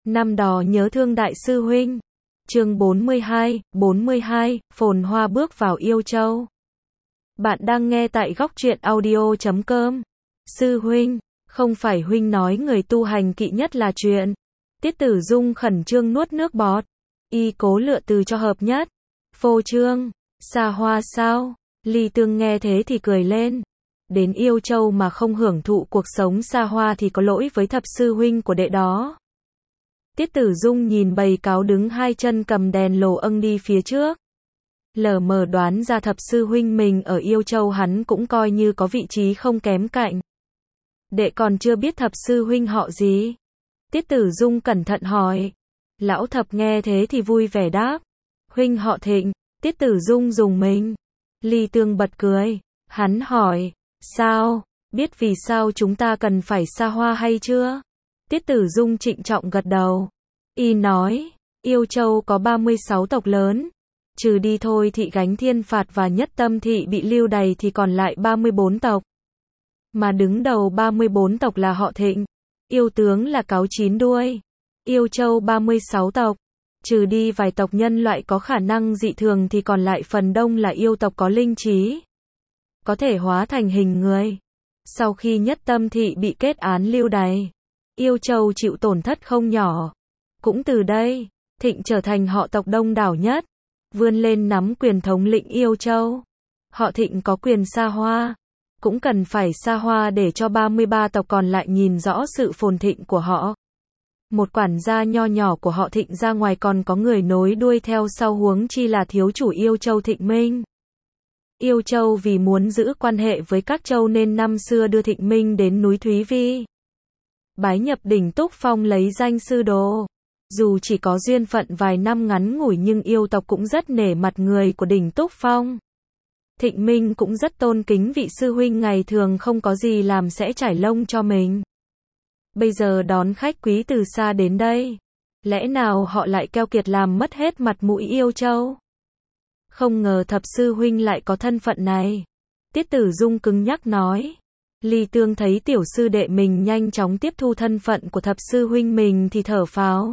Năm đó nhớ thương đại sư huynh. Chương 42, phồn hoa bước vào Yêu Châu. Bạn đang nghe tại góc truyện audio.com. Sư huynh, không phải huynh nói người tu hành kỵ nhất là chuyện. Tiết Tử Dung khẩn trương nuốt nước bọt. Y cố lựa từ cho hợp nhất. Phô trương, xa hoa sao? Ly Tương nghe thế thì cười lên. Đến Yêu Châu mà không hưởng thụ cuộc sống xa hoa thì có lỗi với thập sư huynh của đệ đó. Tiết Tử Dung nhìn bầy cáo đứng hai chân cầm đèn lồ âng đi phía trước. Lờ mờ đoán ra thập sư huynh mình ở Yêu Châu hắn cũng coi như có vị trí không kém cạnh. Đệ còn chưa biết thập sư huynh họ gì? Tiết Tử Dung cẩn thận hỏi. Lão thập nghe thế thì vui vẻ đáp. Huynh họ Thịnh. Tiết Tử Dung dùng mình. Ly Tương bật cười. Hắn hỏi. Sao? Biết vì sao chúng ta cần phải xa hoa hay chưa? Tiết Tử Dung trịnh trọng gật đầu. Y nói, Yêu Châu có 36 tộc lớn. Trừ đi Thôi Thị gánh Thiên Phạt và Nhất Tâm Thị bị lưu đày thì còn lại 34 tộc. Mà đứng đầu 34 tộc là họ Thịnh. Yêu tướng là cáo 9 đuôi. Yêu Châu 36 tộc. Trừ đi vài tộc nhân loại có khả năng dị thường thì còn lại phần đông là yêu tộc có linh trí. Có thể hóa thành hình người. Sau khi Nhất Tâm Thị bị kết án lưu đày, Yêu Châu chịu tổn thất không nhỏ. Cũng từ đây, Thịnh trở thành họ tộc đông đảo nhất, vươn lên nắm quyền thống lĩnh Yêu Châu. Họ Thịnh có quyền xa hoa, cũng cần phải xa hoa để cho 33 tộc còn lại nhìn rõ sự phồn thịnh của họ. Một quản gia nho nhỏ của họ Thịnh ra ngoài còn có người nối đuôi theo sau, huống chi là thiếu chủ Yêu Châu Thịnh Minh. Yêu Châu vì muốn giữ quan hệ với các châu nên năm xưa đưa Thịnh Minh đến núi Thúy Vi, bái nhập đỉnh Túc Phong lấy danh sư đồ. Dù chỉ có duyên phận vài năm ngắn ngủi nhưng yêu tộc cũng rất nể mặt người của đỉnh Túc Phong. Thịnh Minh cũng rất tôn kính vị sư huynh ngày thường không có gì làm sẽ trải lông cho mình. Bây giờ đón khách quý từ xa đến đây, lẽ nào họ lại keo kiệt làm mất hết mặt mũi Yêu Châu? Không ngờ thập sư huynh lại có thân phận này. Tiết Tử Dung cứng nhắc nói. Ly Tương thấy tiểu sư đệ mình nhanh chóng tiếp thu thân phận của thập sư huynh mình thì thở phào.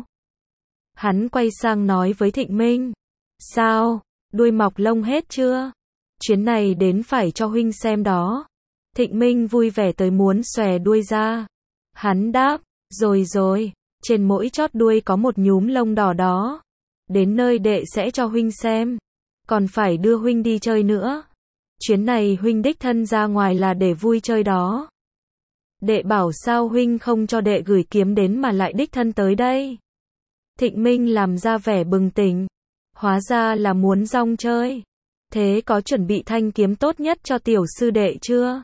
Hắn quay sang nói với Thịnh Minh. Sao? Đuôi mọc lông hết chưa? Chuyến này đến phải cho huynh xem đó. Thịnh Minh vui vẻ tới muốn xòe đuôi ra. Hắn đáp. Rồi, trên mỗi chót đuôi có một nhúm lông đỏ đó. Đến nơi đệ sẽ cho huynh xem. Còn phải đưa huynh đi chơi nữa. Chuyến này huynh đích thân ra ngoài là để vui chơi đó. Đệ bảo sao huynh không cho đệ gửi kiếm đến mà lại đích thân tới đây? Thịnh Minh làm ra vẻ bừng tỉnh. Hóa ra là muốn rong chơi. Thế có chuẩn bị thanh kiếm tốt nhất cho tiểu sư đệ chưa?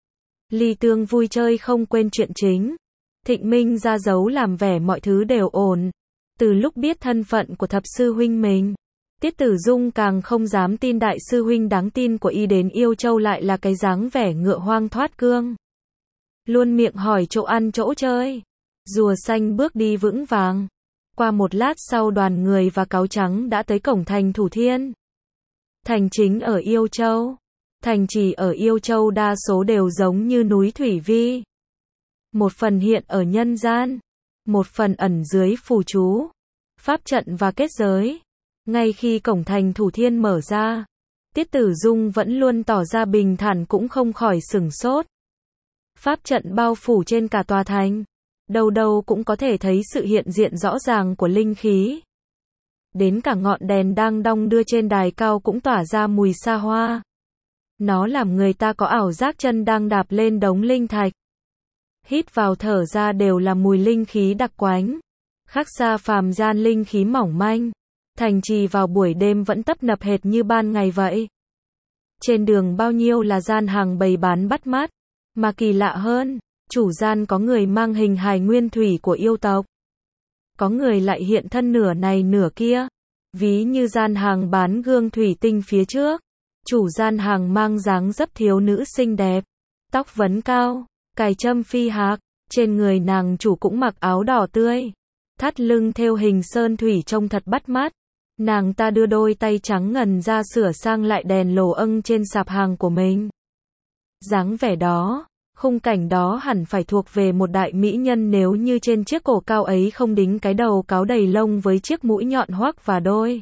Ly Tương vui chơi không quên chuyện chính. Thịnh Minh ra dấu làm vẻ mọi thứ đều ổn. Từ lúc biết thân phận của thập sư huynh mình, Tiết Tử Dung càng không dám tin đại sư huynh đáng tin của y đến Yêu Châu lại là cái dáng vẻ ngựa hoang thoát cương. Luôn miệng hỏi chỗ ăn chỗ chơi. Rùa xanh bước đi vững vàng. Qua một lát sau đoàn người và cáo trắng đã tới cổng thành Thủ Thiên. Thành chính ở Yêu Châu. Thành trì ở Yêu Châu đa số đều giống như núi Thủy Vi. Một phần hiện ở nhân gian. Một phần ẩn dưới phù chú, pháp trận và kết giới. Ngay khi cổng thành Thủ Thiên mở ra, Tiết Tử Dung vẫn luôn tỏ ra bình thản cũng không khỏi sửng sốt. Pháp trận bao phủ trên cả tòa thành. Đâu đâu cũng có thể thấy sự hiện diện rõ ràng của linh khí. Đến cả ngọn đèn đang đong đưa trên đài cao cũng tỏa ra mùi xa hoa. Nó làm người ta có ảo giác chân đang đạp lên đống linh thạch. Hít vào thở ra đều là mùi linh khí đặc quánh. Khác xa phàm gian linh khí mỏng manh. Thành trì vào buổi đêm vẫn tấp nập hệt như ban ngày vậy. Trên đường bao nhiêu là gian hàng bày bán bắt mắt. Mà kỳ lạ hơn, chủ gian có người mang hình hài nguyên thủy của yêu tộc. Có người lại hiện thân nửa này nửa kia. Ví như gian hàng bán gương thủy tinh phía trước. Chủ gian hàng mang dáng dấp thiếu nữ xinh đẹp. Tóc vấn cao, cài trâm phi hạc. Trên người nàng chủ cũng mặc áo đỏ tươi. Thắt lưng thêu hình sơn thủy trông thật bắt mắt. Nàng ta đưa đôi tay trắng ngần ra sửa sang lại đèn lồ âng trên sạp hàng của mình. Dáng vẻ đó, Khung cảnh đó hẳn phải thuộc về một đại mỹ nhân nếu như trên chiếc cổ cao ấy không đính cái đầu cáo đầy lông với chiếc mũi nhọn hoắc và đôi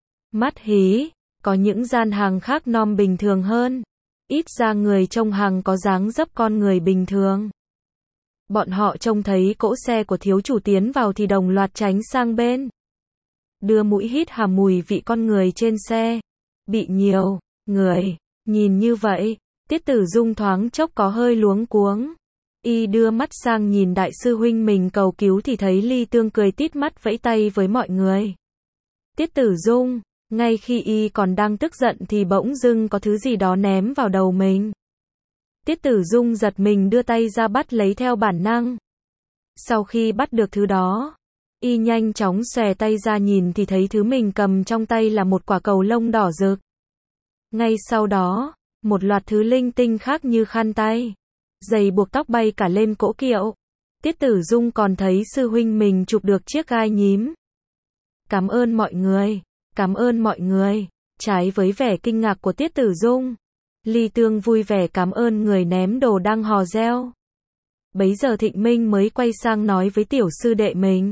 mắt hí. Có những gian hàng khác nom bình thường hơn. Ít ra người trông hàng có dáng dấp con người bình thường. Bọn họ trông thấy cỗ xe của thiếu chủ tiến vào thì đồng loạt tránh sang bên. Đưa mũi hít hà mùi vị con người trên xe. Bị nhiều người nhìn như vậy, Tiết Tử Dung thoáng chốc có hơi luống cuống. Y đưa mắt sang nhìn đại sư huynh mình cầu cứu thì thấy Ly Tương cười tít mắt vẫy tay với mọi người. Tiết Tử Dung, ngay khi y còn đang tức giận thì bỗng dưng có thứ gì đó ném vào đầu mình. Tiết Tử Dung giật mình đưa tay ra bắt lấy theo bản năng. Sau khi bắt được thứ đó, y nhanh chóng xòe tay ra nhìn thì thấy thứ mình cầm trong tay là một quả cầu lông đỏ rực. Ngay sau đó, một loạt thứ linh tinh khác như khăn tay, giày buộc tóc bay cả lên cỗ kiệu. Tiết Tử Dung còn thấy sư huynh mình chụp được chiếc gai nhím. Cảm ơn mọi người, cảm ơn mọi người. Trái với vẻ kinh ngạc của Tiết Tử Dung, Ly Tương vui vẻ cảm ơn người ném đồ đang hò reo. Bấy giờ Thịnh Minh mới quay sang nói với tiểu sư đệ mình.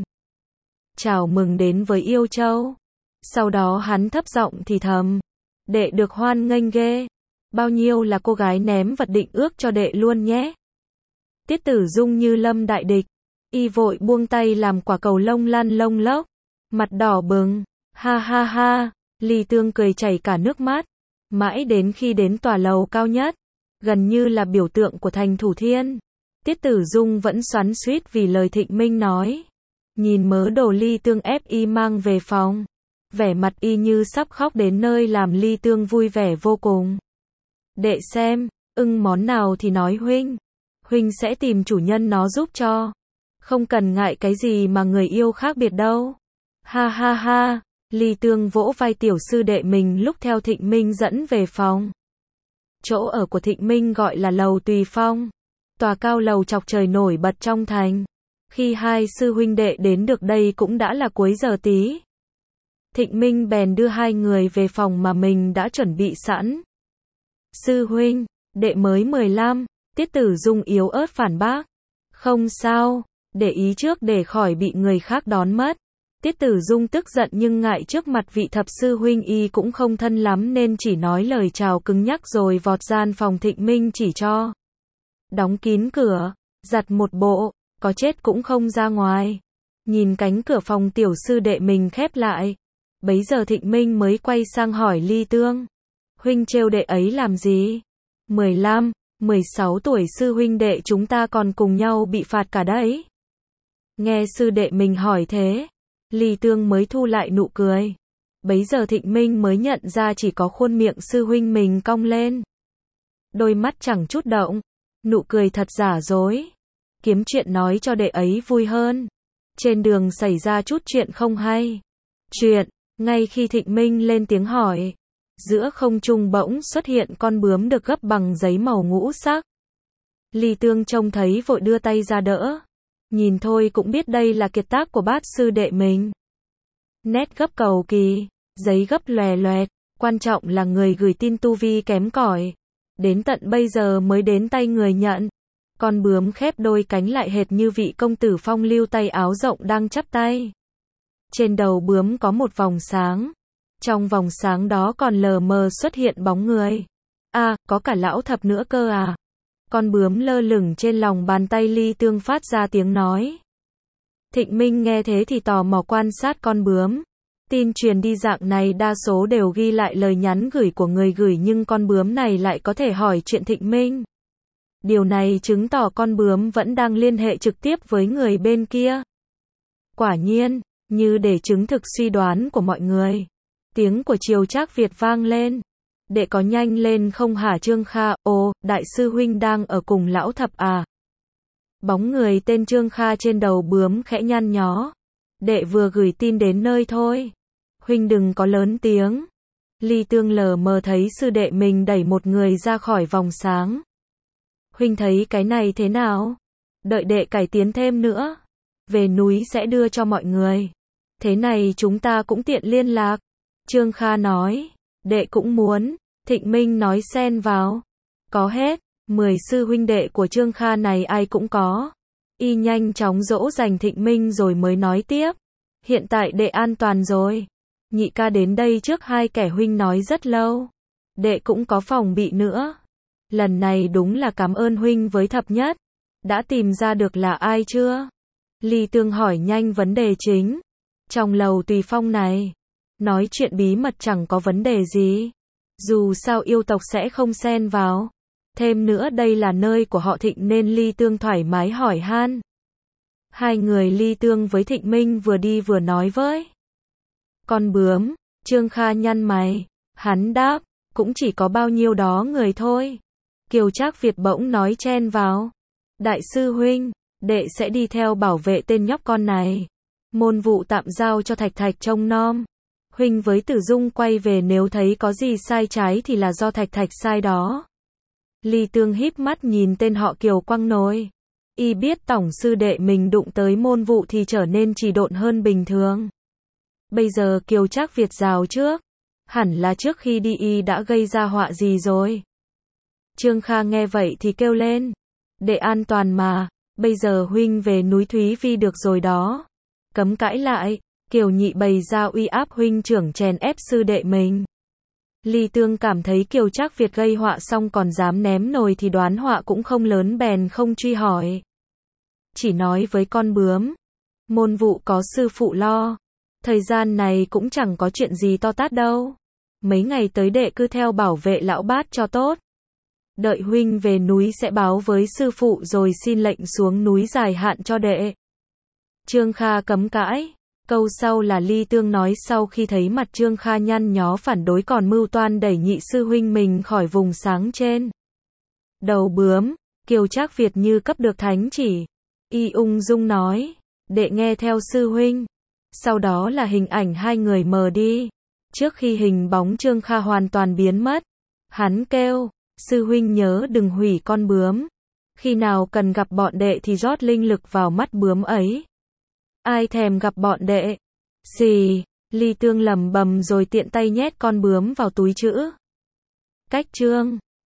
Chào mừng đến với Yêu Châu. Sau đó hắn thấp giọng thì thầm. Đệ được hoan nghênh ghê. Bao nhiêu là cô gái ném vật định ước cho đệ luôn nhé. Tiết Tử Dung như lâm đại địch. Y vội buông tay làm quả cầu lông lăn lông lốc. Mặt đỏ bừng. Ha ha ha. Ly Tương cười chảy cả nước mắt. Mãi đến khi đến tòa lầu cao nhất, gần như là biểu tượng của thành Thủ Thiên, Tiết Tử Dung vẫn xoắn xuýt vì lời Thịnh Minh nói. Nhìn mớ đồ Ly Tương ép y mang về phòng, vẻ mặt y như sắp khóc đến nơi làm Ly Tương vui vẻ vô cùng. Đệ xem, ưng món nào thì nói huynh. Huynh sẽ tìm chủ nhân nó giúp cho. Không cần ngại cái gì mà người yêu khác biệt đâu. Ha ha ha. Ly Tương vỗ vai tiểu sư đệ mình lúc theo Thịnh Minh dẫn về phòng. Chỗ ở của Thịnh Minh gọi là lầu Tùy Phong. Tòa cao lầu chọc trời nổi bật trong thành. Khi hai sư huynh đệ đến được đây cũng đã là cuối giờ tí. Thịnh Minh bèn đưa hai người về phòng mà mình đã chuẩn bị sẵn. Sư huynh, đệ mới 15, Tiết Tử Dung yếu ớt phản bác. Không sao, để ý trước để khỏi bị người khác đón mất. Tiết Tử Dung tức giận nhưng ngại trước mặt vị thập sư huynh y cũng không thân lắm nên chỉ nói lời chào cứng nhắc rồi vọt gian phòng Thịnh Minh chỉ cho. Đóng kín cửa, giặt một bộ, có chết cũng không ra ngoài. Nhìn cánh cửa phòng tiểu sư đệ mình khép lại. Bấy giờ Thịnh Minh mới quay sang hỏi Ly Tương. Huynh trêu đệ ấy làm gì? 15, 16 tuổi sư huynh đệ chúng ta còn cùng nhau bị phạt cả đấy. Nghe sư đệ mình hỏi thế, Ly Tương mới thu lại nụ cười. Bấy giờ Thịnh Minh mới nhận ra chỉ có khuôn miệng sư huynh mình cong lên. Đôi mắt chẳng chút động, nụ cười thật giả dối. Kiếm chuyện nói cho đệ ấy vui hơn. Trên đường xảy ra chút chuyện không hay. Chuyện, ngay khi Thịnh Minh lên tiếng hỏi, giữa không trung bỗng xuất hiện con bướm được gấp bằng giấy màu ngũ sắc. Ly Tương trông thấy vội đưa tay ra đỡ. Nhìn thôi cũng biết đây là kiệt tác của bát sư đệ mình. Nét gấp cầu kỳ, giấy gấp lòe loẹt, quan trọng là người gửi tin tu vi kém cỏi. Đến tận bây giờ mới đến tay người nhận. Con bướm khép đôi cánh lại hệt như vị công tử phong lưu tay áo rộng đang chắp tay. Trên đầu bướm có một vòng sáng. Trong vòng sáng đó còn lờ mờ xuất hiện bóng người. À, có cả lão thập nữa cơ à. Con bướm lơ lửng trên lòng bàn tay Ly Tương phát ra tiếng nói. Thịnh Minh nghe thế thì tò mò quan sát con bướm. Tin truyền đi dạng này đa số đều ghi lại lời nhắn gửi của người gửi nhưng con bướm này lại có thể hỏi chuyện Thịnh Minh. Điều này chứng tỏ con bướm vẫn đang liên hệ trực tiếp với người bên kia. Quả nhiên, như để chứng thực suy đoán của mọi người, tiếng của Triều Trác Việt vang lên. Đệ có nhanh lên không hả Trương Kha? Ồ, đại sư huynh đang ở cùng lão thập à? Bóng người tên Trương Kha trên đầu bướm khẽ nhăn nhó. Đệ vừa gửi tin đến nơi thôi. Huynh đừng có lớn tiếng. Ly Tương lờ mờ thấy sư đệ mình đẩy một người ra khỏi vòng sáng. Huynh thấy cái này thế nào? Đợi đệ cải tiến thêm nữa. Về núi sẽ đưa cho mọi người. Thế này chúng ta cũng tiện liên lạc. Trương Kha nói. Đệ cũng muốn. Thịnh Minh nói xen vào. Có hết. 10 sư huynh đệ của Trương Kha này ai cũng có. Y nhanh chóng dỗ dành Thịnh Minh rồi mới nói tiếp. Hiện tại đệ an toàn rồi. Nhị ca đến đây trước hai kẻ huynh nói rất lâu. Đệ cũng có phòng bị nữa. Lần này đúng là cảm ơn huynh với thập nhất. Đã tìm ra được là ai chưa? Ly Tương hỏi nhanh vấn đề chính. Trong lầu Tùy Phong này, nói chuyện bí mật chẳng có vấn đề gì. Dù sao yêu tộc sẽ không xen vào. Thêm nữa đây là nơi của họ Thịnh nên Ly Tương thoải mái hỏi han. Hai người Ly Tương với Thịnh Minh vừa đi vừa nói với. Con bướm, Trương Kha nhăn mày. Hắn đáp, cũng chỉ có bao nhiêu đó người thôi. Kiều Trác Việt bỗng nói chen vào. Đại sư huynh, đệ sẽ đi theo bảo vệ tên nhóc con này. Môn vụ tạm giao cho Thạch Thạch trông nom. Huynh với Tử Dung quay về nếu thấy có gì sai trái thì là do Thạch Thạch sai đó. Ly Tương híp mắt nhìn tên họ Kiều quăng nồi. Y biết tổng sư đệ mình đụng tới môn vụ thì trở nên trì độn hơn bình thường. Bây giờ Kiều Trác Việt rào trước. Hẳn là trước khi đi y đã gây ra họa gì rồi. Trương Kha nghe vậy thì kêu lên. Đệ an toàn mà, bây giờ huynh về núi Thúy Vi được rồi đó. Cấm cãi lại, Kiều Nhị bày ra uy áp huynh trưởng chèn ép sư đệ mình. Ly Tương cảm thấy Kiều Trác Việt gây họa xong còn dám ném nồi thì đoán họa cũng không lớn bèn không truy hỏi. Chỉ nói với con bướm. Môn vụ có sư phụ lo. Thời gian này cũng chẳng có chuyện gì to tát đâu. Mấy ngày tới đệ cứ theo bảo vệ lão bát cho tốt. Đợi huynh về núi sẽ báo với sư phụ rồi xin lệnh xuống núi dài hạn cho đệ. Trương Kha cấm cãi. Câu sau là Ly Tương nói sau khi thấy mặt Trương Kha nhăn nhó phản đối còn mưu toan đẩy nhị sư huynh mình khỏi vùng sáng trên. Đầu bướm, Kiều Trác Việt như cấp được thánh chỉ. Y ung dung nói, đệ nghe theo sư huynh. Sau đó là hình ảnh hai người mờ đi. Trước khi hình bóng Trương Kha hoàn toàn biến mất, hắn kêu, sư huynh nhớ đừng hủy con bướm. Khi nào cần gặp bọn đệ thì rót linh lực vào mắt bướm ấy. Ai thèm gặp bọn đệ? Xì, Ly Tương lẩm bẩm rồi tiện tay nhét con bướm vào túi trữ. Cách chương